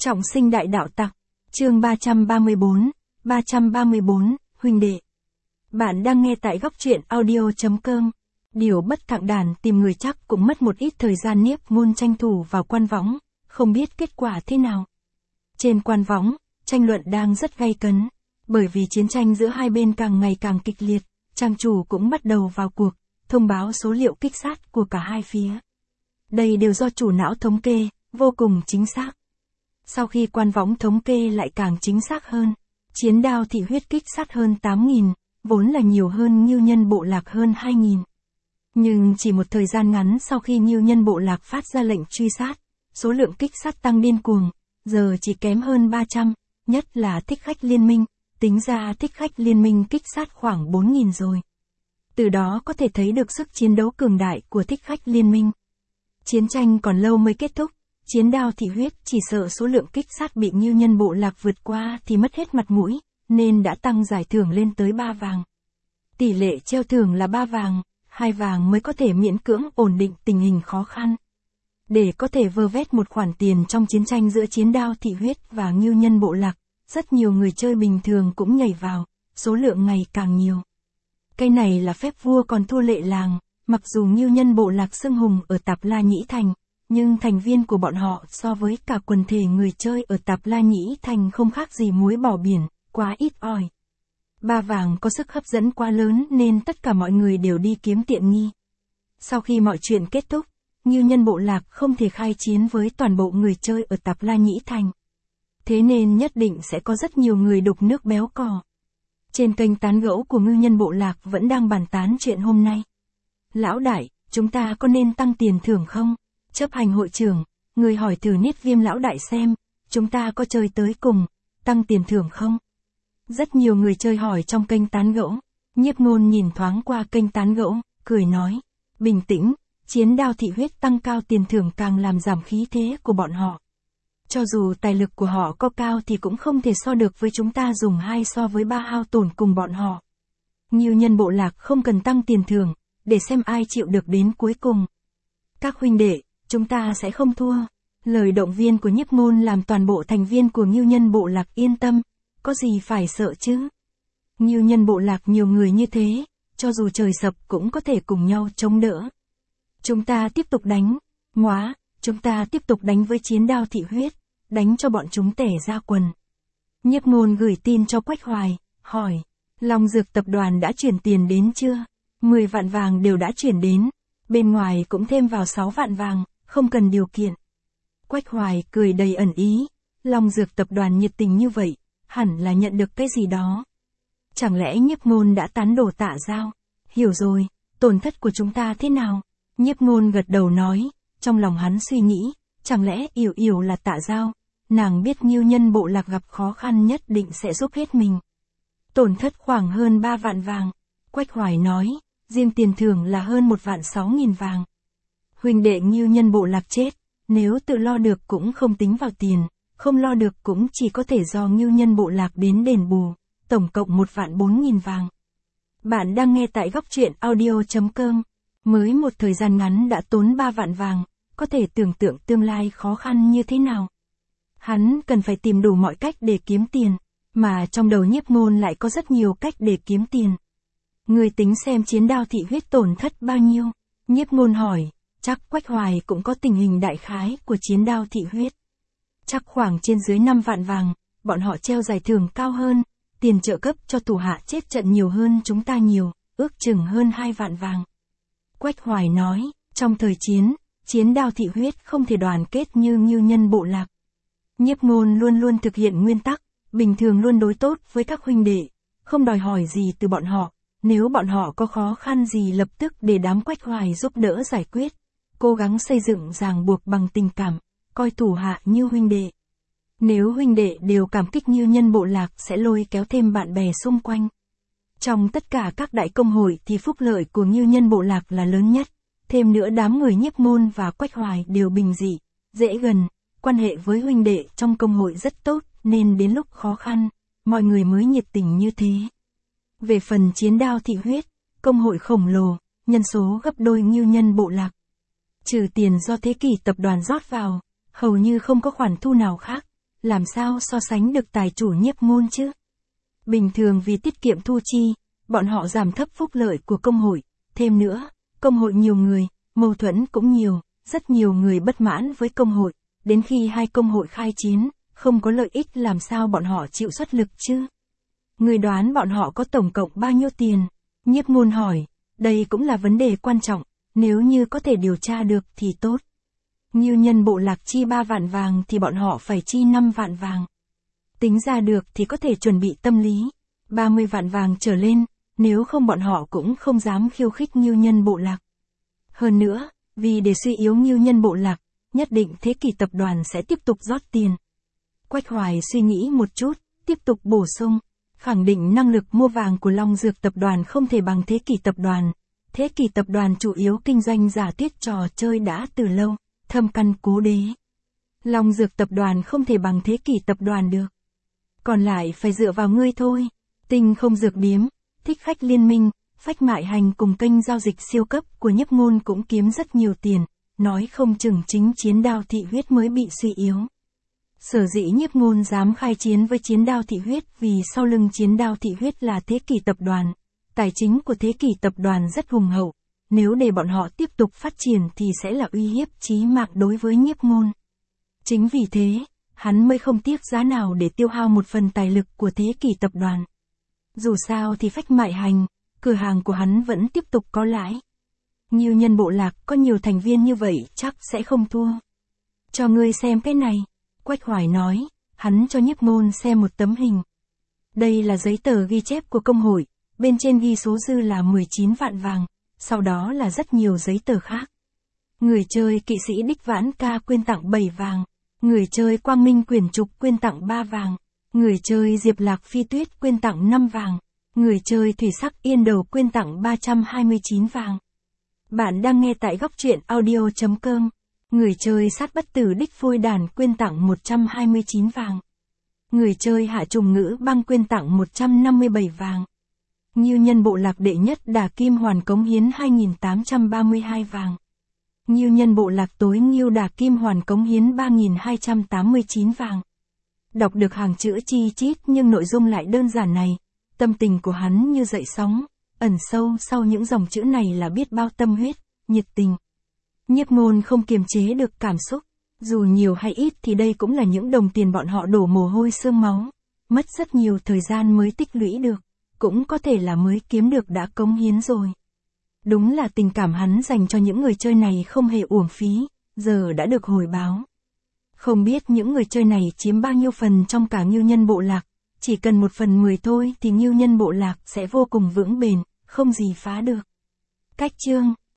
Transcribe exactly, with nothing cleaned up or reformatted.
Trọng sinh đại đạo tặc, chương ba trăm ba mươi tư, ba trăm ba mươi tư, huynh đệ. Bạn đang nghe tại góc truyện audio.com. Điều bất thạng đàn tìm người chắc cũng mất một ít thời gian. Niếp Ngôn tranh thủ vào quan võng, không biết kết quả thế nào. Trên quan võng, tranh luận đang rất gay cấn, bởi vì chiến tranh giữa hai bên càng ngày càng kịch liệt, trang chủ cũng bắt đầu vào cuộc, thông báo số liệu kích sát của cả hai phía. Đây đều do chủ não thống kê, vô cùng chính xác. Sau khi quan võng thống kê lại càng chính xác hơn, chiến đao thị huyết kích sát hơn tám nghìn, vốn là nhiều hơn Ngưu Nhân Bộ Lạc hơn hai nghìn. Nhưng chỉ một thời gian ngắn sau khi Ngưu Nhân Bộ Lạc phát ra lệnh truy sát, số lượng kích sát tăng điên cuồng, giờ chỉ kém hơn ba trăm, nhất là Thích Khách Liên Minh, tính ra Thích Khách Liên Minh kích sát khoảng bốn nghìn rồi. Từ đó có thể thấy được sức chiến đấu cường đại của Thích Khách Liên Minh. Chiến tranh còn lâu mới kết thúc, chiến đao thị huyết chỉ sợ số lượng kích sát bị Ngưu Nhân Bộ Lạc vượt qua thì mất hết mặt mũi, nên đã tăng giải thưởng lên tới ba vàng. Tỷ lệ treo thưởng là ba vàng, hai vàng mới có thể miễn cưỡng ổn định tình hình khó khăn. Để có thể vơ vét một khoản tiền trong chiến tranh giữa chiến đao thị huyết và Ngưu Nhân Bộ Lạc, rất nhiều người chơi bình thường cũng nhảy vào, số lượng ngày càng nhiều. Cái này là phép vua còn thua lệ làng, mặc dù Ngưu Nhân Bộ Lạc xưng hùng ở Tạp La Nhĩ Thành, nhưng thành viên của bọn họ so với cả quần thể người chơi ở Tạp La Nhĩ Thành không khác gì muối bỏ biển, quá ít ỏi. Ba vàng có sức hấp dẫn quá lớn nên tất cả mọi người đều đi kiếm tiện nghi. Sau khi mọi chuyện kết thúc, Ngưu Nhân Bộ Lạc không thể khai chiến với toàn bộ người chơi ở Tạp La Nhĩ Thành. Thế nên nhất định sẽ có rất nhiều người đục nước béo cò. Trên kênh tán gẫu của Ngưu Nhân Bộ Lạc vẫn đang bàn tán chuyện hôm nay. Lão đại, chúng ta có nên tăng tiền thưởng không? Chấp hành hội trưởng, người hỏi thử Niết Viêm lão đại xem, chúng ta có chơi tới cùng, tăng tiền thưởng không? Rất nhiều người chơi hỏi trong kênh tán gẫu. Nhiếp Ngôn nhìn thoáng qua kênh tán gẫu, cười nói, bình tĩnh, chiến đao thị huyết tăng cao tiền thưởng càng làm giảm khí thế của bọn họ. Cho dù tài lực của họ có cao thì cũng không thể so được với chúng ta dùng hai so với ba hao tổn cùng bọn họ. Ngưu Nhân Bộ Lạc không cần tăng tiền thưởng, để xem ai chịu được đến cuối cùng. Các huynh đệ, chúng ta sẽ không thua. Lời động viên của Nhiếp Ngôn làm toàn bộ thành viên của Ngưu Nhân Bộ Lạc yên tâm, có gì phải sợ chứ. Ngưu Nhân Bộ Lạc nhiều người như thế, cho dù trời sập cũng có thể cùng nhau chống đỡ. Chúng ta tiếp tục đánh, ngoá, chúng ta tiếp tục đánh với chiến đao thị huyết, đánh cho bọn chúng tẻ ra quần. Nhiếp Ngôn gửi tin cho Quách Hoài, hỏi, Long Dược Tập đoàn đã chuyển tiền đến chưa? mười vạn vàng đều đã chuyển đến, bên ngoài cũng thêm vào sáu vạn vàng, không cần điều kiện. Quách Hoài cười đầy ẩn ý, Long Dược Tập đoàn nhiệt tình như vậy, hẳn là nhận được cái gì đó. Chẳng lẽ Nhiếp Ngôn đã tán đổ Tạ Giao? Hiểu rồi, tổn thất của chúng ta thế nào? Nhiếp Ngôn gật đầu nói, trong lòng hắn suy nghĩ, chẳng lẽ Yểu Yểu là Tạ Giao, nàng biết Ngưu Nhân Bộ Lạc gặp khó khăn nhất định sẽ giúp hết mình. Tổn thất khoảng hơn ba vạn vàng. Quách Hoài nói, riêng tiền thưởng là hơn một vạn sáu nghìn vàng. Huynh đệ Ngưu Nhân Bộ Lạc chết, nếu tự lo được cũng không tính vào tiền, không lo được cũng chỉ có thể do Ngưu Nhân Bộ Lạc đến đền bù, tổng cộng một vạn bốn nghìn vàng. Bạn đang nghe tại góc truyện audio.com, mới một thời gian ngắn đã tốn ba vạn vàng, có thể tưởng tượng tương lai khó khăn như thế nào. Hắn cần phải tìm đủ mọi cách để kiếm tiền, mà trong đầu Nhiếp Ngôn lại có rất nhiều cách để kiếm tiền. Người tính xem chiến đao thị huyết tổn thất bao nhiêu? Nhiếp Ngôn hỏi, chắc Quách Hoài cũng có tình hình đại khái của chiến đao thị huyết. Chắc khoảng trên dưới năm vạn vàng, bọn họ treo giải thưởng cao hơn, tiền trợ cấp cho thủ hạ chết trận nhiều hơn chúng ta nhiều, ước chừng hơn hai vạn vàng. Quách Hoài nói, trong thời chiến, chiến đao thị huyết không thể đoàn kết như Ngưu Nhân Bộ Lạc. Nhiếp Ngôn luôn luôn thực hiện nguyên tắc, bình thường luôn đối tốt với các huynh đệ, không đòi hỏi gì từ bọn họ, nếu bọn họ có khó khăn gì lập tức để đám Quách Hoài giúp đỡ giải quyết, cố gắng xây dựng ràng buộc bằng tình cảm, coi thủ hạ như huynh đệ. Nếu huynh đệ đều cảm kích Ngưu Nhân Bộ Lạc sẽ lôi kéo thêm bạn bè xung quanh. Trong tất cả các đại công hội thì phúc lợi của Ngưu Nhân Bộ Lạc là lớn nhất, thêm nữa đám người Nhiếp Ngôn và Quách Hoài đều bình dị, dễ gần, quan hệ với huynh đệ trong công hội rất tốt, nên đến lúc khó khăn, mọi người mới nhiệt tình như thế. Về phần chiến đao thị huyết, công hội khổng lồ, nhân số gấp đôi Ngưu Nhân Bộ Lạc. Trừ tiền do Thế Kỷ tập đoàn rót vào, hầu như không có khoản thu nào khác, làm sao so sánh được tài chủ Nhiếp Ngôn chứ? Bình thường vì tiết kiệm thu chi, bọn họ giảm thấp phúc lợi của công hội, thêm nữa, công hội nhiều người, mâu thuẫn cũng nhiều, rất nhiều người bất mãn với công hội, đến khi hai công hội khai chiến, không có lợi ích làm sao bọn họ chịu xuất lực chứ? Người đoán bọn họ có tổng cộng bao nhiêu tiền? Nhiếp Ngôn hỏi, đây cũng là vấn đề quan trọng, nếu như có thể điều tra được thì tốt. Ngưu Nhân bộ lạc chi ba vạn vàng thì bọn họ phải chi năm vạn vàng. Tính ra được thì có thể chuẩn bị tâm lý, ba mươi vạn vàng trở lên, nếu không bọn họ cũng không dám khiêu khích Ngưu Nhân bộ lạc. Hơn nữa, vì để suy yếu Ngưu Nhân bộ lạc, nhất định Thế Kỷ tập đoàn sẽ tiếp tục rót tiền. Quách Hoài suy nghĩ một chút, tiếp tục bổ sung, khẳng định năng lực mua vàng của Long Dược tập đoàn không thể bằng Thế Kỷ tập đoàn. Thế Kỷ tập đoàn chủ yếu kinh doanh giả thuyết trò chơi đã từ lâu, thâm căn cố đế. Long Dược tập đoàn không thể bằng Thế Kỷ tập đoàn được. Còn lại phải dựa vào ngươi thôi. Tinh Không Dược Điếm, Thích Khách Liên Minh, Phách Mại Hành cùng kênh giao dịch siêu cấp của Nhiếp Ngôn cũng kiếm rất nhiều tiền, nói không chừng chính Chiến Đao Thị Huyết mới bị suy yếu. Sở dĩ Nhiếp Ngôn dám khai chiến với Chiến Đao Thị Huyết vì sau lưng Chiến Đao Thị Huyết là Thế Kỷ tập đoàn. Tài chính của Thế Kỷ tập đoàn rất hùng hậu, nếu để bọn họ tiếp tục phát triển thì sẽ là uy hiếp chí mạng đối với Nhiếp Ngôn. Chính vì thế, hắn mới không tiếc giá nào để tiêu hao một phần tài lực của Thế Kỷ tập đoàn. Dù sao thì Phách Mại Hành, cửa hàng của hắn vẫn tiếp tục có lãi. Ngưu Nhân bộ lạc có nhiều thành viên như vậy chắc sẽ không thua. Cho ngươi xem cái này, Quách Hoài nói, hắn cho Nhiếp Ngôn xem một tấm hình. Đây là giấy tờ ghi chép của công hội, bên trên ghi số dư là mười chín vạn vàng, sau đó là rất nhiều giấy tờ khác. Người chơi Kỵ sĩ Đích Vãn Ca quyên tặng bảy vàng, người chơi Quang Minh Quyển Trục quyên tặng ba vàng, người chơi Diệp Lạc Phi Tuyết quyên tặng năm vàng, người chơi Thủy Sắc Yên Đầu quyên tặng ba trăm hai mươi chín vàng. Bạn đang nghe tại góc truyện audio chấm com. Người chơi Sát Bất Tử Đích Phôi Đàn quyên tặng một trăm hai mươi chín vàng. Người chơi Hạ Trùng Ngữ Băng quyên tặng một trăm năm mươi bảy vàng. Ngưu Nhân bộ lạc đệ nhất Đà Kim Hoàn cống hiến hai nghìn tám trăm ba mươi hai vàng. Ngưu Nhân bộ lạc tối Ngưu Đà Kim Hoàn cống hiến ba nghìn hai trăm tám mươi chín vàng. Đọc được hàng chữ chi chít nhưng nội dung lại đơn giản này, tâm tình của hắn như dậy sóng, ẩn sâu sau những dòng chữ này là biết bao tâm huyết, nhiệt tình. Nhiếp Ngôn không kiềm chế được cảm xúc, dù nhiều hay ít thì đây cũng là những đồng tiền bọn họ đổ mồ hôi xương máu, mất rất nhiều thời gian mới tích lũy được, cũng có thể là mới kiếm được đã cống hiến rồi. Đúng là tình cảm hắn dành cho những người chơi này không hề uổng phí, giờ đã được hồi báo. Không biết những người chơi này chiếm bao nhiêu phần trong cả Ngưu Nhân bộ lạc, chỉ cần một phần mười thôi thì Ngưu Nhân bộ lạc sẽ vô cùng vững bền, không gì phá được. Cách chương